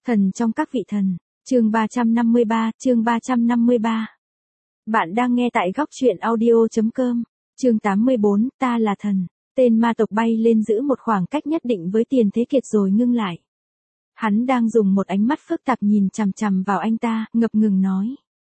Thần trong các vị thần, chương 353. Bạn đang nghe tại góc truyện audio.com, chương 84, ta là thần. Tên ma tộc bay lên giữ một khoảng cách nhất định với Tiền Thế Kiệt rồi ngưng lại. Hắn đang dùng một ánh mắt phức tạp nhìn chằm chằm vào anh ta, ngập ngừng nói.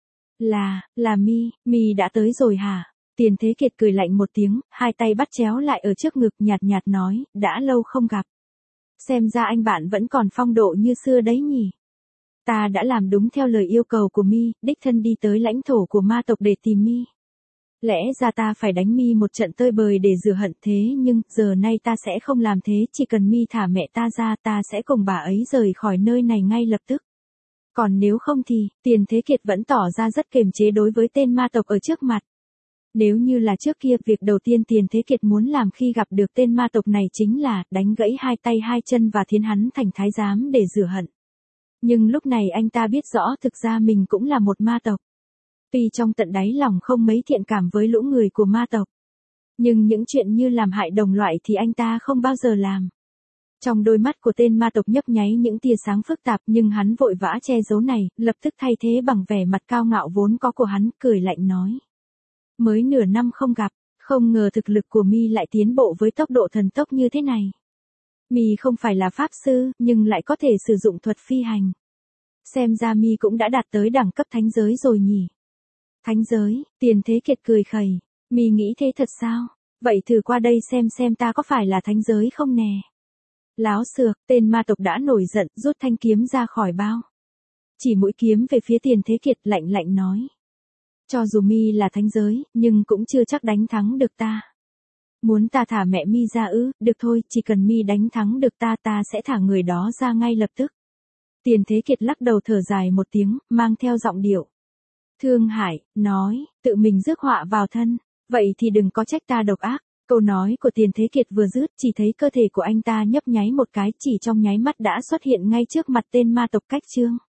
Là Mi đã tới rồi hả? Tiền Thế Kiệt cười lạnh một tiếng, hai tay bắt chéo lại ở trước ngực nhạt nhạt nói, đã lâu không gặp. Xem ra anh bạn vẫn còn phong độ như xưa đấy nhỉ. Ta đã làm đúng theo lời yêu cầu của Mi, đích thân đi tới lãnh thổ của ma tộc để tìm Mi. Lẽ ra ta phải đánh Mi một trận tơi bời để rửa hận thế nhưng giờ nay ta sẽ không làm thế, chỉ cần Mi thả mẹ ta ra ta sẽ cùng bà ấy rời khỏi nơi này ngay lập tức. Còn nếu không thì, Tiền Thế Kiệt vẫn tỏ ra rất kiềm chế đối với tên ma tộc ở trước mặt. Nếu như là trước kia, việc đầu tiên Tiền Thế Kiệt muốn làm khi gặp được tên ma tộc này chính là đánh gãy hai tay hai chân và thiến hắn thành thái giám để rửa hận. Nhưng lúc này anh ta biết rõ thực ra mình cũng là một ma tộc. Tuy trong tận đáy lòng không mấy thiện cảm với lũ người của ma tộc, nhưng những chuyện như làm hại đồng loại thì anh ta không bao giờ làm. Trong đôi mắt của tên ma tộc nhấp nháy những tia sáng phức tạp nhưng hắn vội vã che giấu này, lập tức thay thế bằng vẻ mặt cao ngạo vốn có của hắn, cười lạnh nói. Mới nửa năm không gặp, không ngờ thực lực của Mi lại tiến bộ với tốc độ thần tốc như thế này. Mi không phải là pháp sư, nhưng lại có thể sử dụng thuật phi hành. Xem ra Mi cũng đã đạt tới đẳng cấp thánh giới rồi nhỉ. Thánh giới, Tiền Thế Kiệt cười khẩy. Mi nghĩ thế thật sao? Vậy thử qua đây xem ta có phải là thánh giới không nè. Láo xược, tên ma tộc đã nổi giận, rút thanh kiếm ra khỏi bao. Chỉ mũi kiếm về phía Tiền Thế Kiệt, lạnh lạnh nói. Cho dù Mi là thánh giới, nhưng cũng chưa chắc đánh thắng được ta. Muốn ta thả mẹ Mi ra ư? Được thôi, chỉ cần Mi đánh thắng được ta sẽ thả người đó ra ngay lập tức. Tiền Thế Kiệt lắc đầu thở dài một tiếng, mang theo giọng điệu thương hại, nói, tự mình rước họa vào thân, vậy thì đừng có trách ta độc ác. Câu nói của Tiền Thế Kiệt vừa dứt, chỉ thấy cơ thể của anh ta nhấp nháy một cái, chỉ trong nháy mắt đã xuất hiện ngay trước mặt tên ma tộc cách trương.